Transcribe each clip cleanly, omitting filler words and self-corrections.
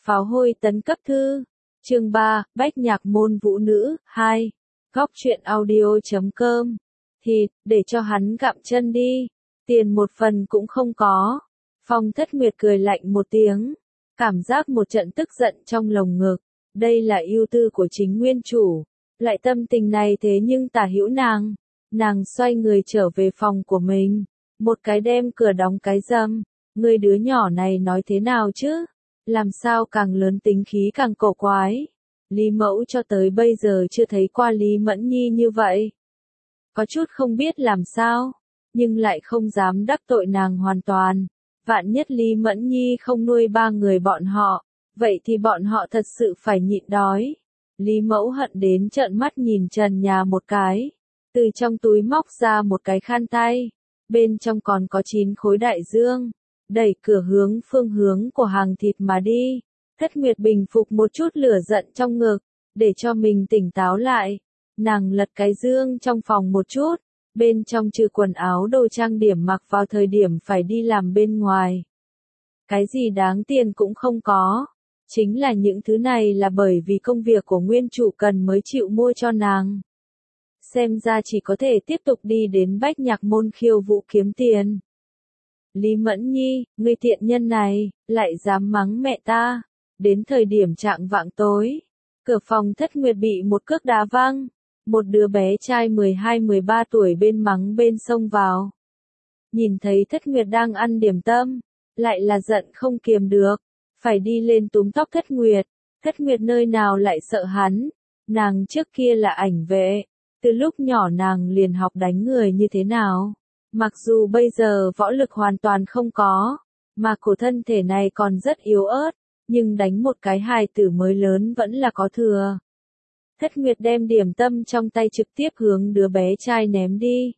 Pháo hôi tấn cấp thư. Chương 3, Bách nhạc môn vũ nữ, 2. Góc truyện audio.com. Thịt, để cho hắn gặm chân đi. Tiền một phần cũng không có. Phong Thất Nguyệt cười lạnh một tiếng. Cảm giác một trận tức giận trong lồng ngực. Đây là ưu tư của chính nguyên chủ. Lại tâm tình này thế nhưng tả hữu nàng. Nàng xoay người trở về phòng của mình. Một cái đem cửa đóng cái râm. Người đứa nhỏ này nói thế nào chứ? Làm sao càng lớn tính khí càng cổ quái. Lý Mẫu cho tới bây giờ chưa thấy qua Lý Mẫn Nhi như vậy. Có chút không biết làm sao, nhưng lại không dám đắc tội nàng hoàn toàn. Vạn nhất Lý Mẫn Nhi không nuôi ba người bọn họ, vậy thì bọn họ thật sự phải nhịn đói. Lý Mẫu hận đến trợn mắt nhìn trần nhà một cái. Từ trong túi móc ra một cái khăn tay. Bên trong còn có 9 khối đại dương. Đẩy cửa hướng phương hướng của hàng thịt mà đi. Thất Nguyệt bình phục một chút lửa giận trong ngực, để cho mình tỉnh táo lại. Nàng lật cái dương trong phòng một chút, bên trong trừ quần áo đồ trang điểm mặc vào thời điểm phải đi làm bên ngoài. Cái gì đáng tiền cũng không có. Chính là những thứ này là bởi vì công việc của nguyên chủ cần mới chịu mua cho nàng. Xem ra chỉ có thể tiếp tục đi đến Bách nhạc môn khiêu vũ kiếm tiền. Lý Mẫn Nhi, ngươi tiện nhân này, lại dám mắng mẹ ta. Đến thời điểm chạng vạng tối, cửa phòng Thất Nguyệt bị một cước đá văng. Một đứa bé trai 12-13 tuổi bên mắng bên xông vào. Nhìn thấy Thất Nguyệt đang ăn điểm tâm, lại là giận không kiềm được, phải đi lên túm tóc Thất Nguyệt. Thất Nguyệt nơi nào lại sợ hắn, nàng trước kia là ảnh vệ, từ lúc nhỏ nàng liền học đánh người như thế nào. Mặc dù bây giờ võ lực hoàn toàn không có, mà cổ thân thể này còn rất yếu ớt, nhưng đánh một cái hài tử mới lớn vẫn là có thừa. Thất Nguyệt đem điểm tâm trong tay trực tiếp hướng đứa bé trai ném đi.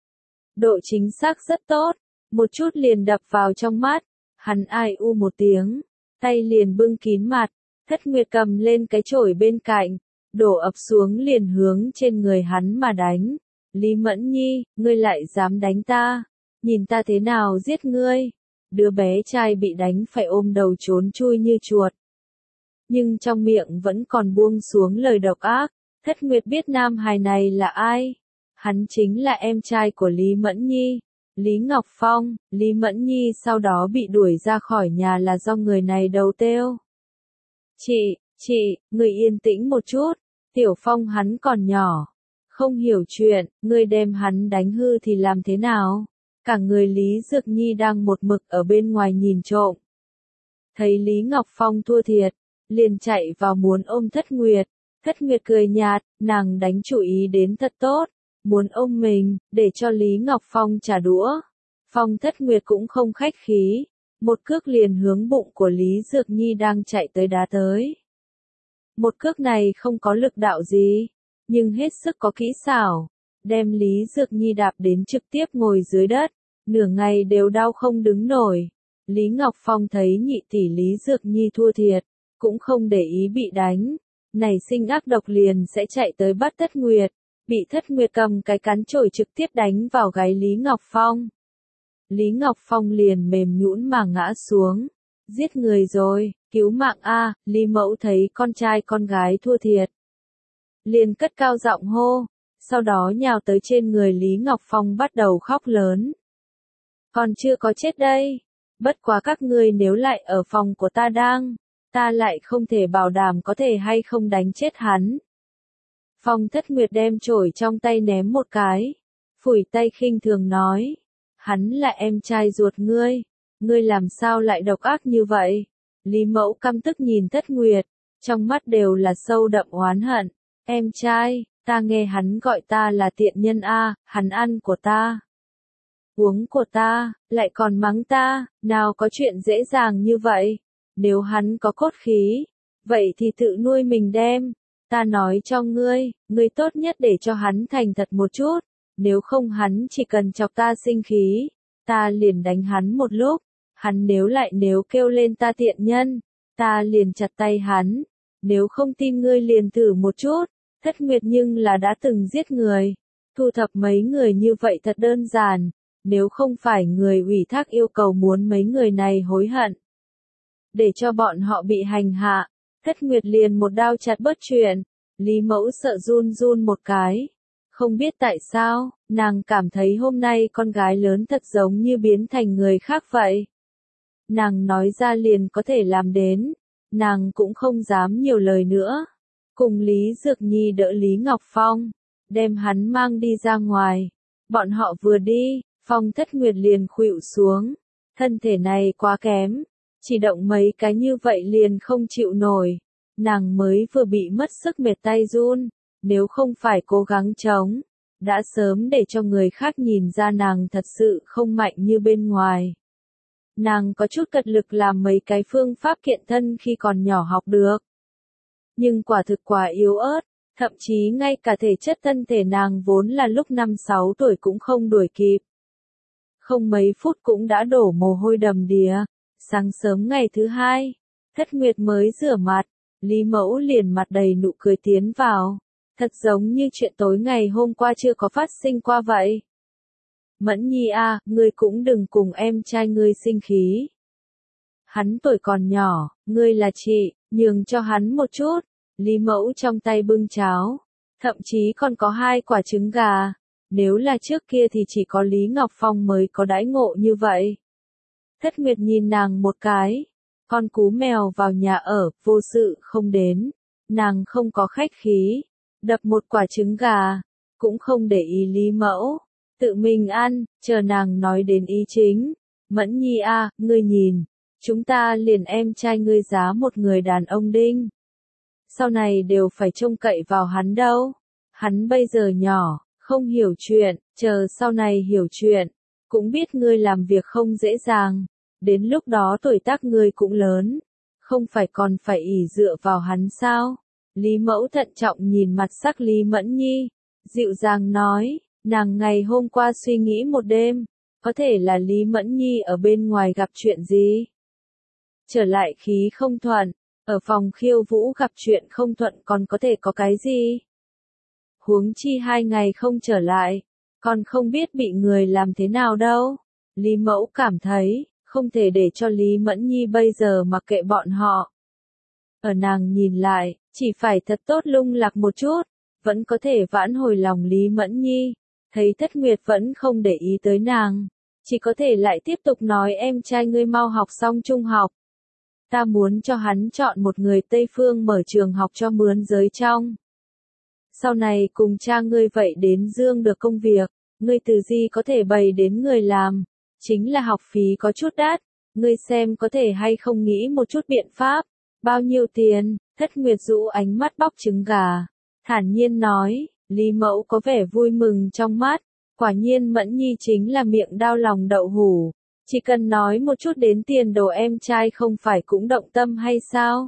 Độ chính xác rất tốt, một chút liền đập vào trong mắt, hắn ai u một tiếng, tay liền bưng kín mặt. Thất Nguyệt cầm lên cái chổi bên cạnh, đổ ập xuống liền hướng trên người hắn mà đánh. Lý Mẫn Nhi, ngươi lại dám đánh ta, nhìn ta thế nào giết ngươi. Đứa bé trai bị đánh phải ôm đầu trốn chui như chuột. Nhưng trong miệng vẫn còn buông xuống lời độc ác. Thất Nguyệt biết nam hài này là ai. Hắn chính là em trai của Lý Mẫn Nhi, Lý Ngọc Phong. Lý Mẫn Nhi sau đó bị đuổi ra khỏi nhà là do người này đầu têu. Chị, người yên tĩnh một chút. Tiểu Phong hắn còn nhỏ, không hiểu chuyện, ngươi đem hắn đánh hư thì làm thế nào? Cả người Lý Dược Nhi đang một mực ở bên ngoài nhìn trộm. Thấy Lý Ngọc Phong thua thiệt, liền chạy vào muốn ôm Thất Nguyệt. Thất Nguyệt cười nhạt, nàng đánh chủ ý đến thật tốt, muốn ôm mình, để cho Lý Ngọc Phong trả đũa. Phong Thất Nguyệt cũng không khách khí, một cước liền hướng bụng của Lý Dược Nhi đang chạy tới đá tới. Một cước này không có lực đạo gì, nhưng hết sức có kỹ xảo, đem Lý Dược Nhi đạp đến trực tiếp ngồi dưới đất, nửa ngày đều đau không đứng nổi. Lý Ngọc Phong thấy nhị tỷ Lý Dược Nhi thua thiệt, cũng không để ý bị đánh, nảy sinh ác độc liền sẽ chạy tới bắt Thất Nguyệt, bị Thất Nguyệt cầm cái cán chổi trực tiếp đánh vào gáy Lý Ngọc Phong. Lý Ngọc Phong liền mềm nhũn mà ngã xuống, giết người rồi, cứu mạng a. Lý Mẫu thấy con trai con gái thua thiệt, liền cất cao giọng hô, sau đó nhào tới trên người Lý Ngọc Phong bắt đầu khóc lớn. Còn chưa có chết đây, bất quá các ngươi nếu lại ở phòng của ta lại không thể bảo đảm có thể hay không đánh chết hắn. Phong Thất Nguyệt đem chổi trong tay ném một cái, phủi tay khinh thường nói, hắn là em trai ruột ngươi làm sao lại độc ác như vậy? Lý Mẫu căm tức nhìn Thất Nguyệt, trong mắt đều là sâu đậm oán hận. Em trai, ta nghe hắn gọi ta là tiện nhân a, hắn ăn của ta, uống của ta, lại còn mắng ta, nào có chuyện dễ dàng như vậy. Nếu hắn có cốt khí, vậy thì tự nuôi mình đem. Ta nói cho ngươi tốt nhất để cho hắn thành thật một chút, nếu không hắn chỉ cần chọc ta sinh khí, ta liền đánh hắn một lúc, hắn nếu kêu lên ta tiện nhân, ta liền chặt tay hắn, nếu không tin ngươi liền thử một chút. Thất Nguyệt nhưng là đã từng giết người, thu thập mấy người như vậy thật đơn giản, nếu không phải người ủy thác yêu cầu muốn mấy người này hối hận. để cho bọn họ bị hành hạ. Thất Nguyệt liền một đao chặt bớt chuyện, Lý Mẫu sợ run run một cái. Không biết tại sao, nàng cảm thấy hôm nay con gái lớn thật giống như biến thành người khác vậy. Nàng nói ra liền có thể làm đến, nàng cũng không dám nhiều lời nữa. Cùng Lý Dược Nhi đỡ Lý Ngọc Phong, đem hắn mang đi ra ngoài. Bọn họ vừa đi, Phong Thất Nguyệt liền khuỵu xuống. Thân thể này quá kém, chỉ động mấy cái như vậy liền không chịu nổi. Nàng mới vừa bị mất sức mệt tay run, nếu không phải cố gắng chống, đã sớm để cho người khác nhìn ra nàng thật sự không mạnh như bên ngoài. Nàng có chút cật lực làm mấy cái phương pháp kiện thân khi còn nhỏ học được. Nhưng quả thực quá yếu ớt, thậm chí ngay cả thể chất thân thể nàng vốn là lúc 5-6 tuổi cũng không đuổi kịp. Không mấy phút cũng đã đổ mồ hôi đầm đìa. Sáng sớm ngày thứ hai, Thất Nguyệt mới rửa mặt, Lý Mẫu liền mặt đầy nụ cười tiến vào. Thật giống như chuyện tối ngày hôm qua chưa có phát sinh qua vậy. Mẫn Nhi à, ngươi cũng đừng cùng em trai ngươi sinh khí. Hắn tuổi còn nhỏ, ngươi là chị, nhường cho hắn một chút. Lý Mẫu trong tay bưng cháo, thậm chí còn có 2 quả trứng gà. Nếu là trước kia thì chỉ có Lý Ngọc Phong mới có đãi ngộ như vậy. Thất Nguyệt nhìn nàng một cái. Con cú mèo vào nhà ở, vô sự không đến. Nàng không có khách khí. Đập một quả trứng gà. Cũng không để ý Lý Mẫu. Tự mình ăn, chờ nàng nói đến ý chính. Mẫn Nhi à, ngươi nhìn. Chúng ta liền em trai ngươi giá một người đàn ông đinh. Sau này đều phải trông cậy vào hắn đâu. Hắn bây giờ nhỏ, không hiểu chuyện, chờ sau này hiểu chuyện. Cũng biết ngươi làm việc không dễ dàng. Đến lúc đó tuổi tác ngươi cũng lớn. Không phải còn phải ỷ dựa vào hắn sao? Lý Mẫu thận trọng nhìn mặt sắc Lý Mẫn Nhi. Dịu dàng nói, nàng ngày hôm qua suy nghĩ một đêm. Có thể là Lý Mẫn Nhi ở bên ngoài gặp chuyện gì? Trở lại khí không thuận. Ở phòng khiêu vũ gặp chuyện không thuận còn có thể có cái gì? Huống chi 2 ngày không trở lại. Còn không biết bị người làm thế nào đâu. Lý Mẫu cảm thấy, không thể để cho Lý Mẫn Nhi bây giờ mặc kệ bọn họ. Ở nàng nhìn lại, chỉ phải thật tốt lung lạc một chút, vẫn có thể vãn hồi lòng Lý Mẫn Nhi. Thấy Thất Nguyệt vẫn không để ý tới nàng, chỉ có thể lại tiếp tục nói em trai ngươi mau học xong trung học. Ta muốn cho hắn chọn một người Tây Phương mở trường học cho mướn giới trong. Sau này cùng cha ngươi vậy đến dương được công việc, ngươi từ gì có thể bày đến người làm. Chính là học phí có chút đắt, ngươi xem có thể hay không nghĩ một chút biện pháp. Bao nhiêu tiền? Thất Nguyệt rũ ánh mắt bóc trứng gà. Thản nhiên nói, Lý Mẫu có vẻ vui mừng trong mắt. Quả nhiên Mẫn Nhi chính là miệng đao lòng đậu hủ. Chỉ cần nói một chút đến tiền đồ em trai không phải cũng động tâm hay sao?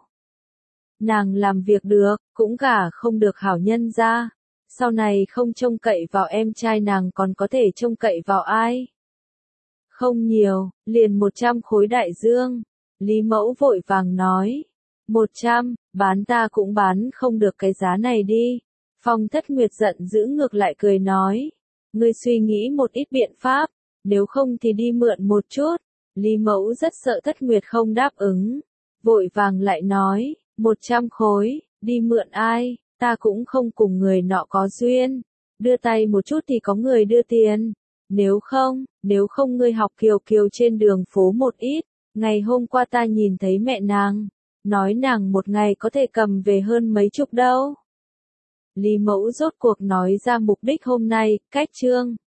Nàng làm việc được, cũng gả không được hảo nhân ra. Sau này không trông cậy vào em trai nàng còn có thể trông cậy vào ai? Không nhiều, liền 100 khối đại dương. Lý Mẫu vội vàng nói. 100, bán ta cũng bán không được cái giá này đi. Phong Thất Nguyệt giận dữ ngược lại cười nói. Ngươi suy nghĩ một ít biện pháp, nếu không thì đi mượn một chút. Lý Mẫu rất sợ Thất Nguyệt không đáp ứng. Vội vàng lại nói, 100 khối, đi mượn ai, ta cũng không cùng người nọ có duyên. Đưa tay một chút thì có người đưa tiền. Nếu không ngươi học Kiều Kiều trên đường phố một ít. Ngày hôm qua ta nhìn thấy mẹ nàng, nói nàng một ngày có thể cầm về hơn mấy chục đâu. Lý Mẫu rốt cuộc nói ra mục đích hôm nay, cách chương.